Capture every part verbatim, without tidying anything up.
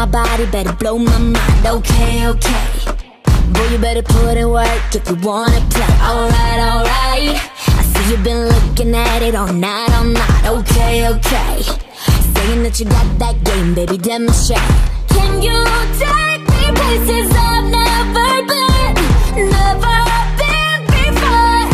my body, better blow my mind. Okay, okay, boy, you better put in work if you wanna play. Alright, alright, I see you've been looking at it all night, all night. Okay, okay, saying that you got that game, baby, demonstrate. Can you take me places I've never been, never been before?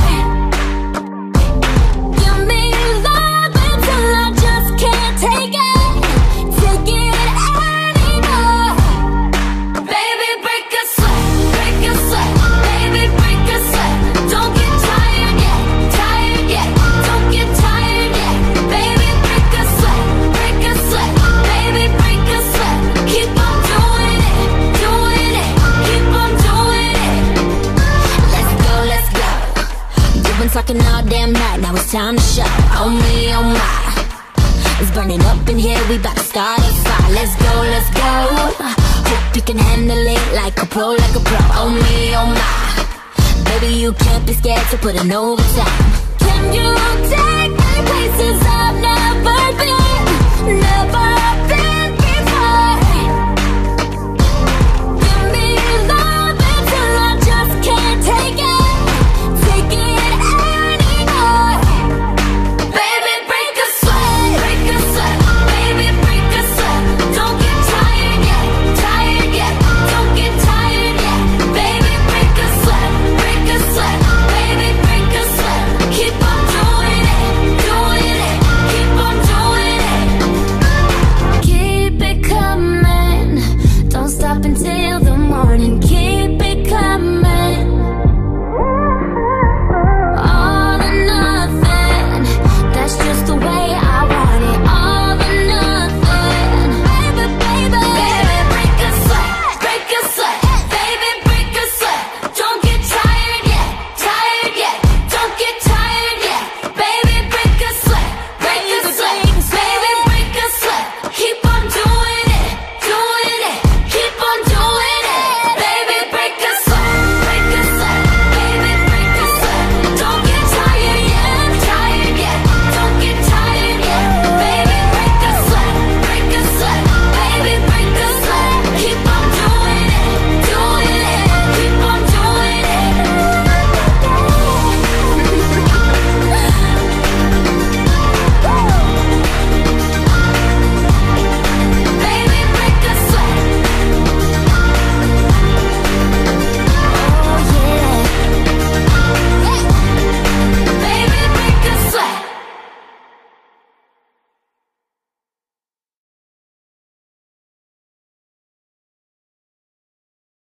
Give me love until I just can't take it, take it anymore. Baby, break a sweat, break a sweat, baby, break a sweat. Don't get tired yet, tired yet, don't get tired yet. Baby, break a sweat, break a sweat, baby, break a sweat. Keep on doing it, doing it, keep on doing it. Let's go, let's go. You've been talking all damn night, now it's time to show. Oh me, oh my, it's burning up in here, we bout to start a fire. Let's go, let's go. Hope you can handle it like a pro, like a pro. Oh me, oh my, baby, you can't be scared to put in overtime. Can you take me places I've never been, never